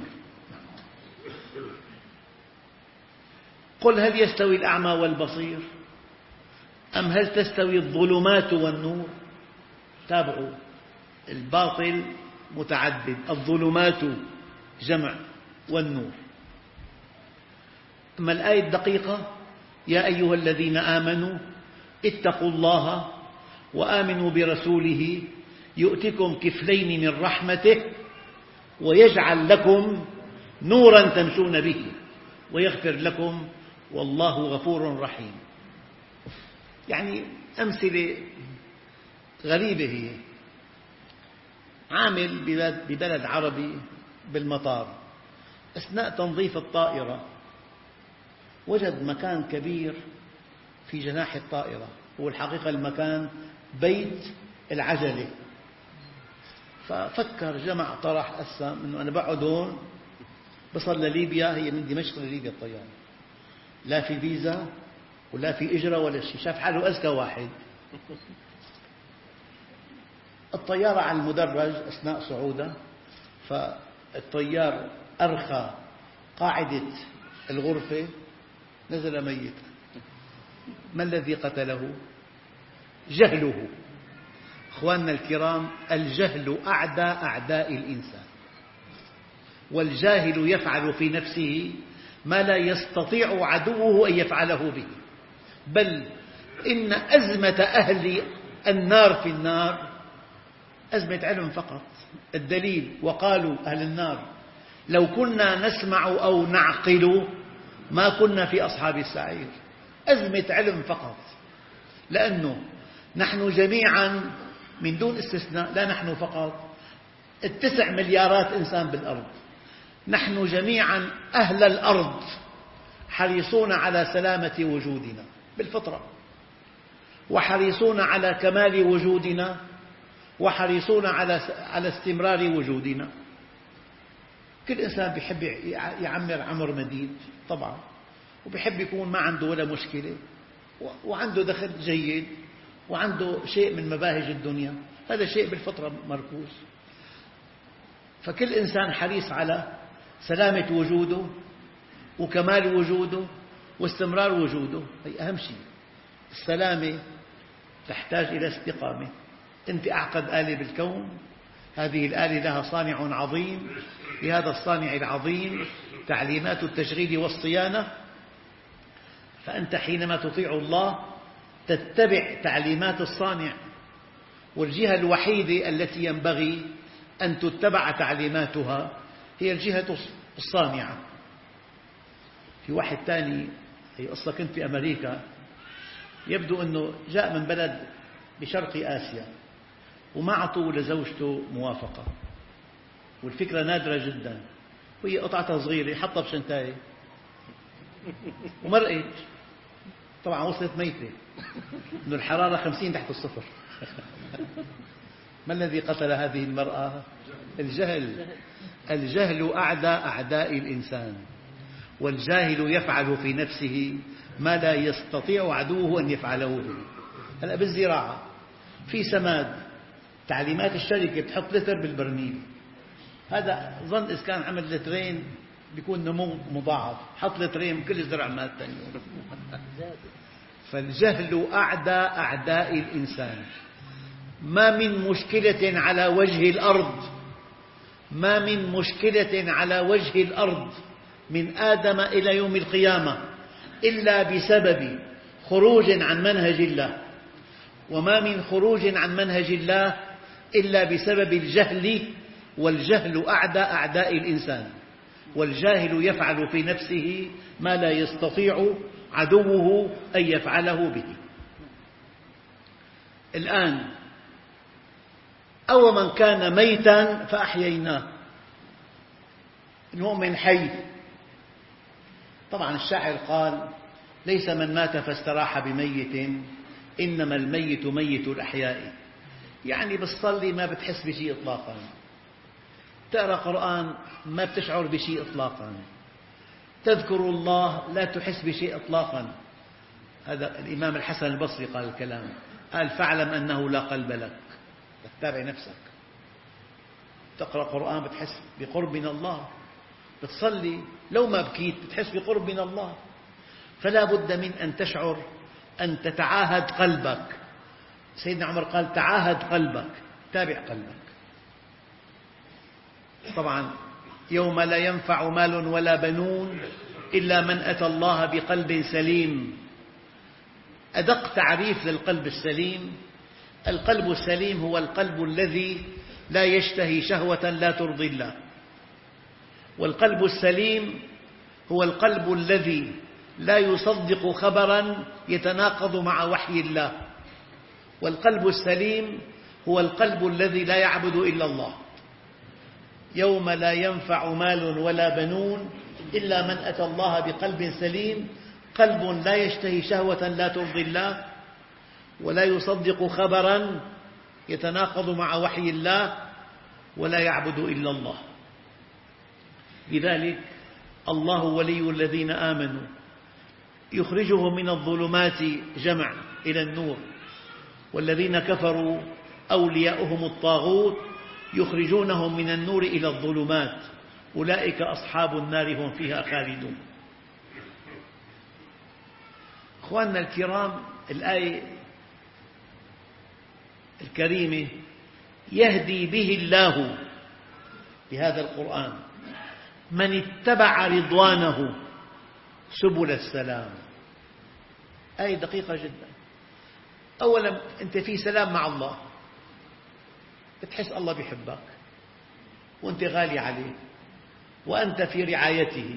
قل هل يستوي الأعمى والبصير أم هل تستوي الظلمات والنور؟ تابعوا، الباطل متعدد، الظلمات جمع والنور. أما الآية الدقيقة: يا أيها الذين آمنوا اتقوا الله وآمنوا برسوله يؤتكم كفلين من رحمته ويجعل لكم نورا تمشون به ويغفر لكم والله غفور رحيم. يعني أمثلة غريبة. هي عامل ببلد عربي بالمطار، أثناء تنظيف الطائرة وجد مكان كبير في جناح الطائرة هو الحقيقة المكان بيت العجلة. ففكر، جمع، طرح، قسم أنه أنا بقعد هون بصل لليبيا، هي من دمشق لليبيا الطيارة، لا في فيزا ولا في إجرة ولا شيء، شاف حاله أذكى واحد. الطيارة على المدرج أثناء صعودها، فالطيار أرخى قاعدة الغرفة، نزل ميتا. ما الذي قتله؟ جهله. أخواننا الكرام، الجهل أعدى أعداء الإنسان، والجاهل يفعل في نفسه ما لا يستطيع عدوه أن يفعله به. بل إن أزمة أهل النار في النار أزمة علم فقط. الدليل: وقالوا أهل النار لو كنا نسمع أو نعقل ما كنا في أصحاب السعير. أزمة علم فقط، لأنه نحن جميعا من دون استثناء، لا نحن فقط، 9 مليارات إنسان بالأرض، نحن جميعا أهل الأرض حريصون على سلامة وجودنا بالفطرة، وحريصون على كمال وجودنا، وحريصون على استمرار وجودنا. كل إنسان يحب يعمر عمر مديد طبعا، ويحب يكون ما عنده ولا مشكلة، وعنده دخل جيد، وعنده شيء من مباهج الدنيا، هذا شيء بالفطرة مركوز. فكل إنسان حريص على سلامة وجوده وكمال وجوده واستمرار وجوده، هي أهم شيء. السلامة تحتاج إلى استقامة. أنت أعقد آلة بالكون، هذه الآلة لها صانع عظيم، لهذا الصانع العظيم تعليمات التشغيل والصيانة، فأنت حينما تطيع الله تتبع تعليمات الصانع، والجهة الوحيدة التي ينبغي أن تتبع تعليماتها هي الجهة الصانعة. في واحد ثاني، هي قصة، كنت في أمريكا، يبدو أنه جاء من بلد بشرق آسيا وما أعطوا لزوجته موافقة، والفكرة نادرة جدا، وهي قطعتها صغيرة حطها بشنتاية ومرقت، طبعا وصلت ميتة، إنه الحرارة 50 تحت الصفر. ما الذي قتل هذه المرأة؟ الجهل. الجهل أعدى أعداء الإنسان، والجاهل يفعل في نفسه ما لا يستطيع عدوه أن يفعله به. هلأ بالزراعة في سماد، تعليمات الشركة بتحط لتر بالبرميل، هذا ظن إذا كان عمل لترين بيكون نمو مضاعف، حط لترين كل زرع مات ثاني يوم. فالجهل أعدى أعداء الإنسان. ما من مشكلة على وجه الأرض، ما من مشكلة على وجه الأرض من آدم إلى يوم القيامة إلا بسبب خروج عن منهج الله، وما من خروج عن منهج الله إلا بسبب الجهل، والجهل أعدى أعداء الإنسان، والجاهل يفعل في نفسه ما لا يستطيع عدوه أن يفعله به. الآن أو من كان ميتا فأحييناه، المؤمن حي. طبعا الشاعر قال: ليس من مات فاستراح بميت، إنما الميت ميت الأحياء. يعني بتصلي ما بتحس بشيء إطلاقا، تقرأ قرآن ما بتشعر بشيء إطلاقا، تذكر الله لا تحس بشيء إطلاقا. هذا الإمام الحسن البصري قال الكلام، قال: فاعلم أنه لا قلب لك. تتابع نفسك، تقرأ قرآن بتحس بقرب من الله، بتصلي لو ما بكيت بتحس بقرب من الله. فلا بد من أن تشعر، أن تتعاهد قلبك. سيدنا عمر قال: تعاهد قلبك، تابع قلبك. طبعا يوم لا ينفع مال ولا بنون إلا من أتى الله بقلب سليم. أدق تعريف للقلب السليم: القلب السليم هو القلب الذي لا يشتهي شهوة لا ترضي الله، والقلب السليم هو القلب الذي لا يصدق خبرا يتناقض مع وحي الله، والقلب السليم هو القلب الذي لا يعبد إلا الله. يوم لا ينفع مال ولا بنون إلا من أتى الله بقلب سليم، قلب لا يشتهي شهوة لا ترضي الله، ولا يصدق خبرا يتناقض مع وحي الله ولا يعبد إلا الله. لذلك الله ولي الذين آمنوا يخرجهم من الظلمات جمع إلى النور، والذين كفروا أولياؤهم الطاغوت يخرجونهم من النور إلى الظلمات، أولئك أصحاب النار هم فيها خالدون. أخواننا الكرام، الآية الكريمة يهدي به الله بهذا القرآن من اتبع رضوانه سبل السلام. آية دقيقة جدا. أولا أنت في سلام مع الله، بتحس الله بيحبك وأنت غالي عليه وأنت في رعايته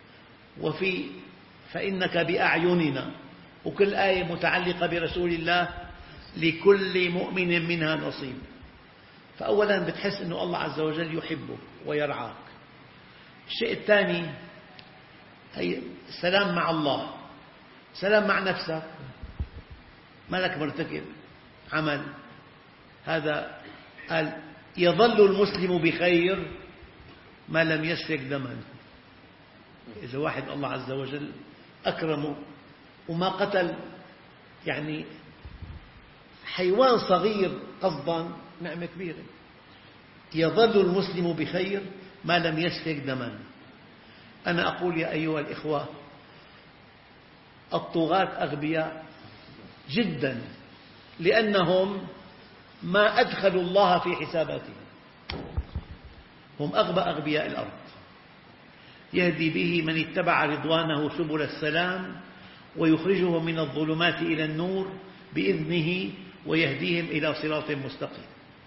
فإنك بأعيننا، وكل آية متعلقة برسول الله لكل مؤمن منها نصيب. فأولا بتحس أن الله عز وجل يحبك ويرعاك. الشيء الثاني هي سلام مع الله، سلام مع نفسك، ما لك مرتكب عمل. هذا قال يظل المسلم بخير ما لم يسفك دما. إذا واحد الله عز وجل أكرمه وما قتل يعني حيوان صغير قصدا، نعمة كبيرة. يظل المسلم بخير ما لم يسفك دما. أنا أقول يا أيها الإخوة، الطغاة أغبياء جدا، لأنهم ما أدخلوا الله في حساباتهم، هم أغبى أغبياء الأرض. يهدي به من اتبع رضوانه سبل السلام ويخرجهم من الظلمات إلى النور بإذنه ويهديهم إلى صراط مستقيم.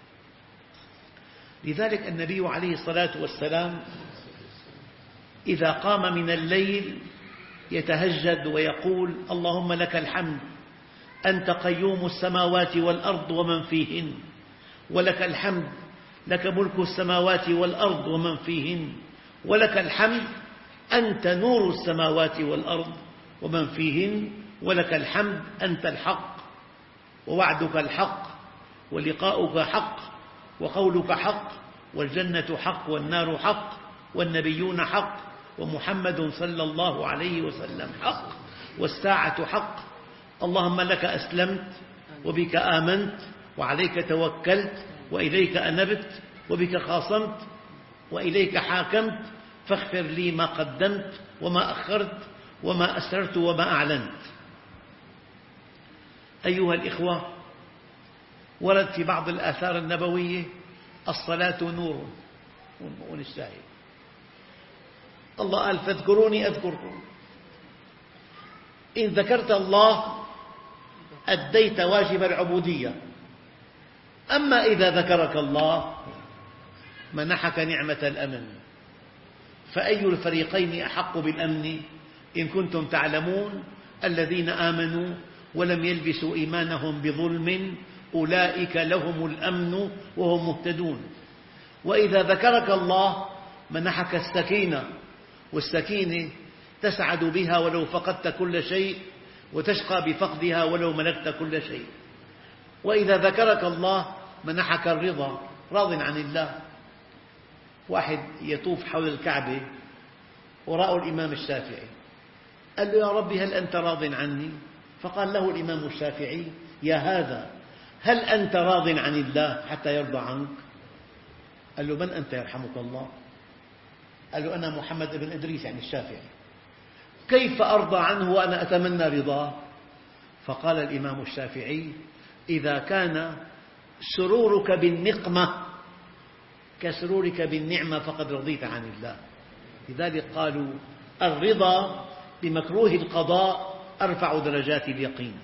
لذلك النبي عليه الصلاة والسلام إذا قام من الليل يتهجد ويقول اللهم لك الحمد أنت قيوم السماوات والأرض ومن فيهن، ولك الحمد لك ملك السماوات والأرض ومن فيهن، ولك الحمد أنت نور السماوات والأرض ومن فيهن، ولك الحمد أنت الحق ووعدك الحق ولقاؤك حق وقولك حق والجنة حق والنار حق والنبيون حق ومحمد صلى الله عليه وسلم حق والساعة حق. اللهم لك أسلمت وبك آمنت وعليك توكلت وإليك أنبت وبك خاصمت وإليك حاكمت فاغفر لي ما قدمت وما أخرت وما أسررت وما أعلنت. أيها الإخوة، ورد في بعض الآثار النبوية الصلاة نور ونستعين. الله قال فاذكروني أذكركم. إن ذكرت الله أديت واجب العبودية. أما إذا ذكرك الله منحك نعمة الأمن. فأي الفريقين أحق بالأمن إن كنتم تعلمون الذين آمنوا ولم يلبسوا إيمانهم بظلم أولئك لهم الأمن وهم مهتدون. وإذا ذكرك الله منحك السكينة، والسكينة تسعد بها ولو فقدت كل شيء وتشقى بفقدها ولو ملكت كل شيء. وإذا ذكرك الله منحك الرضا، راض عن الله. واحد يطوف حول الكعبة وراءه الإمام الشافعي، قال له يا ربي هل أنت راض عني؟ فقال له الإمام الشافعي يا هذا هل أنت راض عن الله حتى يرضى عنك؟ قال له من أنت يرحمك الله؟ قال له أنا محمد بن إدريس يعني الشافعي. كيف أرضى عنه وأنا أتمنى رضاه؟ فقال الإمام الشافعي إذا كان سرورك بالنقمة كسرورك بالنعمة فقد رضيت عن الله. لذلك قالوا الرضا بمكروه القضاء أرفع درجات اليقين.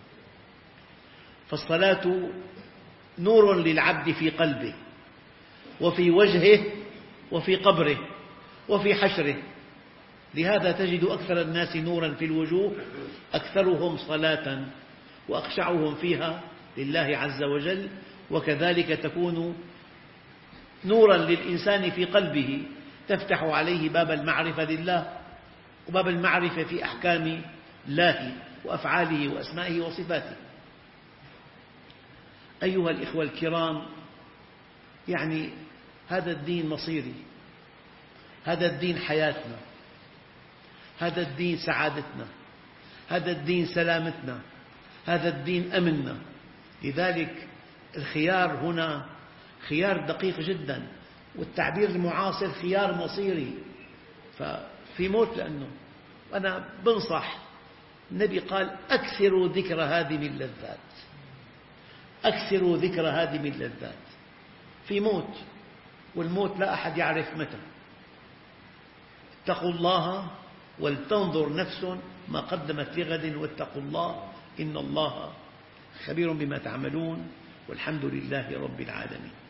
فالصلاة نور للعبد في قلبه وفي وجهه وفي قبره وفي حشره. لهذا تجد أكثر الناس نورا في الوجوه أكثرهم صلاة وأخشعهم فيها لله عز وجل. وكذلك تكون نورا للإنسان في قلبه تفتح عليه باب المعرفة لله وباب المعرفة في أحكام الله وأفعاله وأسمائه وصفاته. أيها الإخوة الكرام، يعني هذا الدين مصيري، هذا الدين حياتنا، هذا الدين سعادتنا، هذا الدين سلامتنا، هذا الدين أمننا. لذلك الخيار هنا خيار دقيق جدا، والتعبير المعاصر خيار مصيري. ففي موت، لأنه أنا بنصح، النبي قال أكثروا ذكر هذه اللذات، أكثروا ذكر هذه اللذات. في موت، والموت لا أحد يعرف متى. اتقوا الله ولتنظر نفس ما قدمت لغد واتقوا الله إن الله خبير بما تعملون، والحمد لله رب العالمين.